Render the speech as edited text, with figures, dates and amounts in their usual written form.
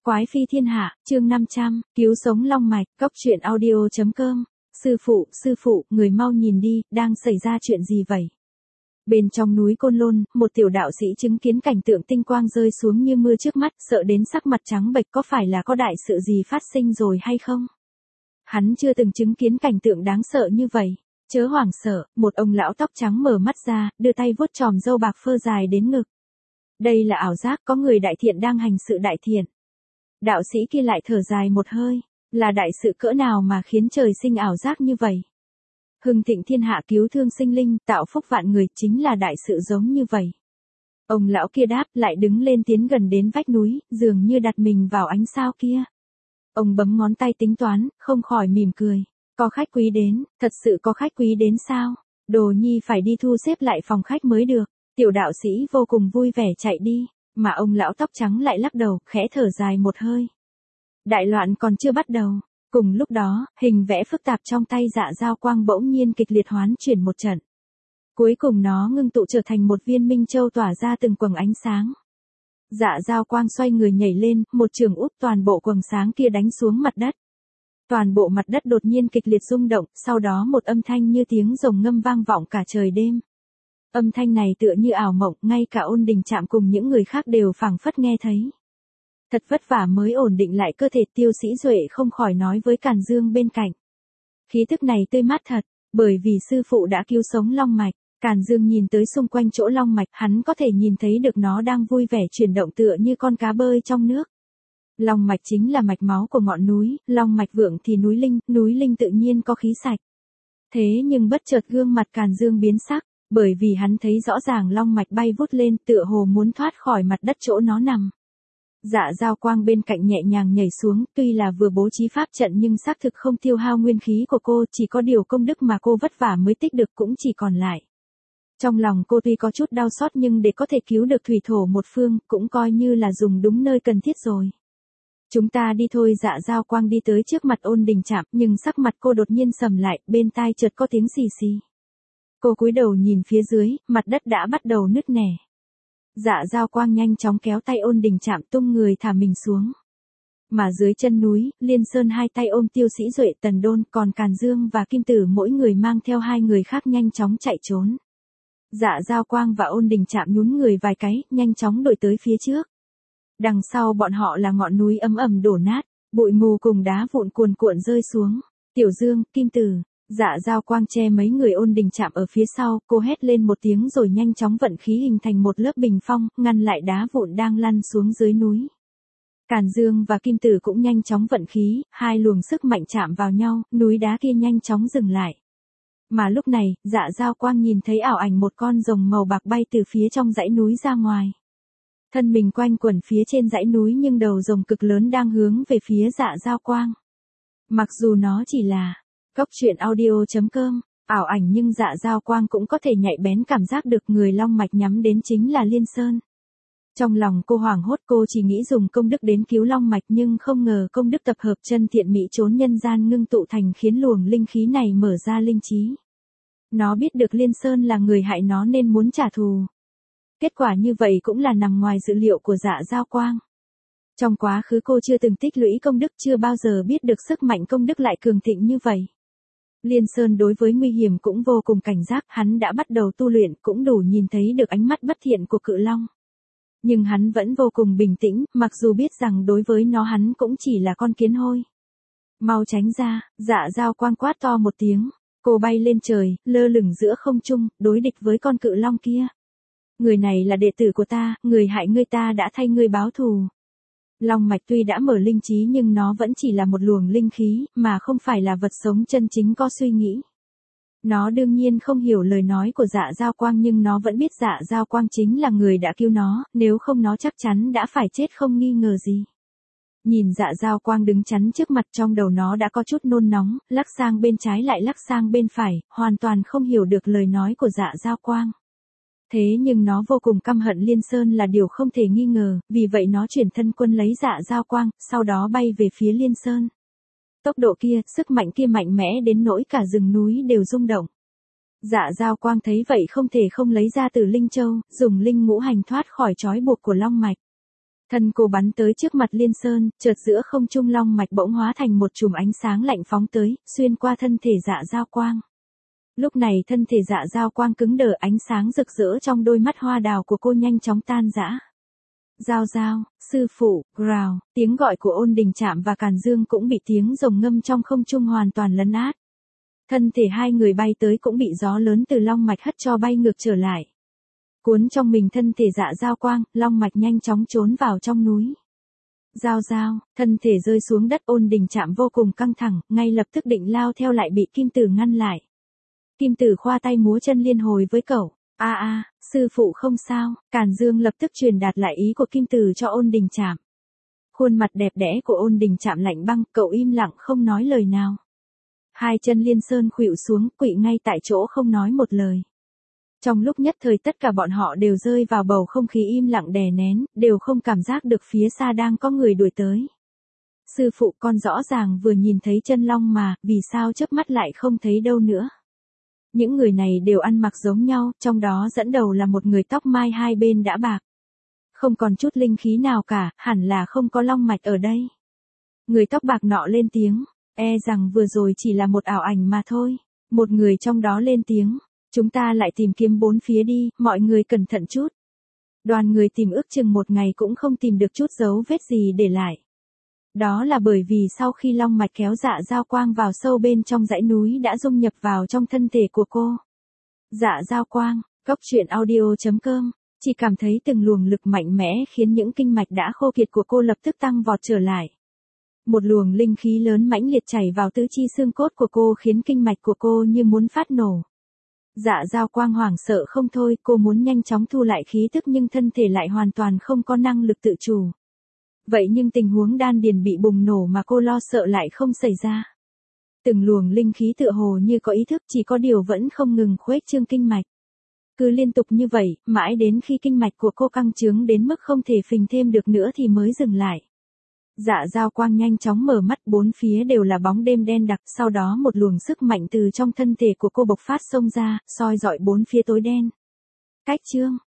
Quái phi thiên hạ, chương 500, cứu sống long mạch, cốc truyện audio.com. Sư phụ, người mau nhìn đi, đang xảy ra chuyện gì vậy? Bên trong núi Côn Lôn, một tiểu đạo sĩ chứng kiến cảnh tượng tinh quang rơi xuống như mưa trước mắt, sợ đến sắc mặt trắng bệch, có phải là có đại sự gì phát sinh rồi hay không? Hắn chưa từng chứng kiến cảnh tượng đáng sợ như vậy. Chớ hoảng sợ, một ông lão tóc trắng mở mắt ra, đưa tay vuốt chòm râu bạc phơ dài đến ngực. Đây là ảo giác, có người đại thiện đang hành sự đại thiện. Đạo sĩ kia lại thở dài một hơi, là đại sự cỡ nào mà khiến trời sinh ảo giác như vậy? Hưng thịnh thiên hạ, cứu thương sinh linh, tạo phúc vạn người, chính là đại sự giống như vậy. Ông lão kia đáp, lại đứng lên tiến gần đến vách núi, dường như đặt mình vào ánh sao kia. Ông bấm ngón tay tính toán, không khỏi mỉm cười. Có khách quý đến, thật sự có khách quý đến sao? Đồ nhi phải đi thu xếp lại phòng khách mới được. Tiểu đạo sĩ vô cùng vui vẻ chạy đi, mà ông lão tóc trắng lại lắc đầu, khẽ thở dài một hơi. Đại loạn còn chưa bắt đầu. Cùng lúc đó, hình vẽ phức tạp trong tay Dạ Dao Quang bỗng nhiên kịch liệt hoán chuyển một trận. Cuối cùng nó ngưng tụ trở thành một viên minh châu tỏa ra từng quầng ánh sáng. Dạ Dao Quang xoay người nhảy lên, một trường úp toàn bộ quầng sáng kia đánh xuống mặt đất. Toàn bộ mặt đất đột nhiên kịch liệt rung động, sau đó một âm thanh như tiếng rồng ngâm vang vọng cả trời đêm. Âm thanh này tựa như ảo mộng, ngay cả Ôn Đình Trạm cùng những người khác đều phảng phất nghe thấy. Thật vất vả mới ổn định lại cơ thể, Tiêu Sĩ Duệ không khỏi nói với Càn Dương bên cạnh. Khí thức này tươi mát thật, bởi vì sư phụ đã cứu sống long mạch. Càn Dương nhìn tới xung quanh chỗ long mạch, hắn có thể nhìn thấy được nó đang vui vẻ chuyển động tựa như con cá bơi trong nước. Long mạch chính là mạch máu của ngọn núi, long mạch vượng thì núi linh tự nhiên có khí sạch. Thế nhưng bất chợt gương mặt Càn Dương biến sắc, bởi vì hắn thấy rõ ràng long mạch bay vút lên tựa hồ muốn thoát khỏi mặt đất chỗ nó nằm. Dạ Dao Quang bên cạnh nhẹ nhàng nhảy xuống, tuy là vừa bố trí pháp trận nhưng xác thực không tiêu hao nguyên khí của cô, chỉ có điều công đức mà cô vất vả mới tích được cũng chỉ còn lại. Trong lòng cô tuy có chút đau xót nhưng để có thể cứu được thủy thổ một phương, cũng coi như là dùng đúng nơi cần thiết rồi. Chúng ta đi thôi. Dạ Dao Quang đi tới trước mặt Ôn Đình Trạm, nhưng sắc mặt cô đột nhiên sầm lại, bên tai chợt có tiếng xì xì. Cô cúi đầu nhìn phía dưới, mặt đất đã bắt đầu nứt nẻ. Dạ Dao Quang nhanh chóng kéo tay Ôn Đình Trạm tung người thả mình xuống. Mà dưới chân núi, Liên Sơn hai tay ôm Tiêu Sĩ Duệ, Tần Đôn, còn Càn Dương và Kim Tử mỗi người mang theo hai người khác nhanh chóng chạy trốn. Dạ Dao Quang và Ôn Đình Trạm nhún người vài cái, nhanh chóng đuổi tới phía trước. Đằng sau bọn họ là ngọn núi ầm ầm đổ nát, bụi mù cùng đá vụn cuồn cuộn rơi xuống. Tiểu Dương, Kim Tử, Dạ Dao Quang che mấy người Ôn Đình Trạm ở phía sau, cô hét lên một tiếng rồi nhanh chóng vận khí hình thành một lớp bình phong, ngăn lại đá vụn đang lăn xuống dưới núi. Càn Dương và Kim Tử cũng nhanh chóng vận khí, hai luồng sức mạnh chạm vào nhau, núi đá kia nhanh chóng dừng lại. Mà lúc này, Dạ Dao Quang nhìn thấy ảo ảnh một con rồng màu bạc bay từ phía trong dãy núi ra ngoài. Thân mình quanh quẩn phía trên dãy núi nhưng đầu rồng cực lớn đang hướng về phía Dạ Dao Quang. Mặc dù nó chỉ là cốc truyện audio.com, ảo ảnh nhưng Dạ Dao Quang cũng có thể nhạy bén cảm giác được người long mạch nhắm đến chính là Liên Sơn. Trong lòng cô hoảng hốt, cô chỉ nghĩ dùng công đức đến cứu long mạch nhưng không ngờ công đức tập hợp chân thiện mỹ trốn nhân gian ngưng tụ thành khiến luồng linh khí này mở ra linh trí. Nó biết được Liên Sơn là người hại nó nên muốn trả thù. Kết quả như vậy cũng là nằm ngoài dự liệu của Dạ Dao Quang. Trong quá khứ cô chưa từng tích lũy công đức, chưa bao giờ biết được sức mạnh công đức lại cường thịnh như vậy. Liên Sơn đối với nguy hiểm cũng vô cùng cảnh giác, hắn đã bắt đầu tu luyện, cũng đủ nhìn thấy được ánh mắt bất thiện của cự long. Nhưng hắn vẫn vô cùng bình tĩnh, mặc dù biết rằng đối với nó hắn cũng chỉ là con kiến hôi. Mau tránh ra. Dạ Dao Quang quát to một tiếng, cô bay lên trời, lơ lửng giữa không trung, đối địch với con cự long kia. Người này là đệ tử của ta, người hại ngươi ta đã thay ngươi báo thù. Long mạch tuy đã mở linh trí nhưng nó vẫn chỉ là một luồng linh khí, mà không phải là vật sống chân chính có suy nghĩ. Nó đương nhiên không hiểu lời nói của Dạ Dao Quang nhưng nó vẫn biết Dạ Dao Quang chính là người đã cứu nó, nếu không nó chắc chắn đã phải chết không nghi ngờ gì. Nhìn Dạ Dao Quang đứng chắn trước mặt, trong đầu nó đã có chút nôn nóng, lắc sang bên trái lại lắc sang bên phải, hoàn toàn không hiểu được lời nói của Dạ Dao Quang. Thế nhưng nó vô cùng căm hận Liên Sơn là điều không thể nghi ngờ, vì vậy nó chuyển thân quân lấy Dạ Dao Quang, sau đó bay về phía Liên Sơn. Tốc độ kia, sức mạnh kia mạnh mẽ đến nỗi cả rừng núi đều rung động. Dạ Dao Quang thấy vậy không thể không lấy ra Tử Linh Châu, dùng linh ngũ hành thoát khỏi trói buộc của long mạch. Thân cô bắn tới trước mặt Liên Sơn, chợt giữa không trung long mạch bỗng hóa thành một chùm ánh sáng lạnh phóng tới, xuyên qua thân thể Dạ Giao Quang. Lúc này thân thể Dạ Giao Quang cứng đờ, ánh sáng rực rỡ trong đôi mắt hoa đào của cô nhanh chóng tan rã. Giao Giao, sư phụ, rào, tiếng gọi của Ôn Đình Trạm và Càn Dương cũng bị tiếng rồng ngâm trong không trung hoàn toàn lấn át. Thân thể hai người bay tới cũng bị gió lớn từ long mạch hất cho bay ngược trở lại. Cuốn trong mình thân thể Dạ Giao Quang, long mạch nhanh chóng trốn vào trong núi. Giao Giao, thân thể rơi xuống đất. Ôn Đình Trạm vô cùng căng thẳng, ngay lập tức định lao theo lại bị Kim Tử ngăn lại. Kim Tử khoa tay múa chân liên hồi với cậu. Sư phụ không sao. Càn Dương lập tức truyền đạt lại ý của Kim Tử cho Ôn Đình Trạm. Khuôn mặt đẹp đẽ của Ôn Đình Trạm lạnh băng, cậu im lặng không nói lời nào. Hai chân Liên Sơn khuỵu xuống, quỵ ngay tại chỗ không nói một lời. Trong lúc nhất thời tất cả bọn họ đều rơi vào bầu không khí im lặng đè nén, đều không cảm giác được phía xa đang có người đuổi tới. Sư phụ, con rõ ràng vừa nhìn thấy chân long mà, vì sao chớp mắt lại không thấy đâu nữa? Những người này đều ăn mặc giống nhau, trong đó dẫn đầu là một người tóc mai hai bên đã bạc. Không còn chút linh khí nào cả, hẳn là không có long mạch ở đây. Người tóc bạc nọ lên tiếng, rằng vừa rồi chỉ là một ảo ảnh mà thôi. Một người trong đó lên tiếng, chúng ta lại tìm kiếm bốn phía đi, mọi người cẩn thận chút. Đoàn người tìm ước chừng một ngày cũng không tìm được chút dấu vết gì để lại. Đó là bởi vì sau khi long mạch kéo Dạ Giao Quang vào sâu bên trong dãy núi đã dung nhập vào trong thân thể của cô. Dạ Giao Quang, goctruyện.audio.com, chỉ cảm thấy từng luồng lực mạnh mẽ khiến những kinh mạch đã khô kiệt của cô lập tức tăng vọt trở lại. Một luồng linh khí lớn mãnh liệt chảy vào tứ chi xương cốt của cô khiến kinh mạch của cô như muốn phát nổ. Dạ Giao Quang hoảng sợ không thôi, cô muốn nhanh chóng thu lại khí tức nhưng thân thể lại hoàn toàn không có năng lực tự chủ. Vậy nhưng tình huống đan điền bị bùng nổ mà cô lo sợ lại không xảy ra. Từng luồng linh khí tựa hồ như có ý thức, chỉ có điều vẫn không ngừng khuếch trương kinh mạch. Cứ liên tục như vậy, mãi đến khi kinh mạch của cô căng trướng đến mức không thể phình thêm được nữa thì mới dừng lại. Dạ Giao Quang nhanh chóng mở mắt, bốn phía đều là bóng đêm đen đặc, sau đó một luồng sức mạnh từ trong thân thể của cô bộc phát xông ra, soi rọi bốn phía tối đen. Cách chương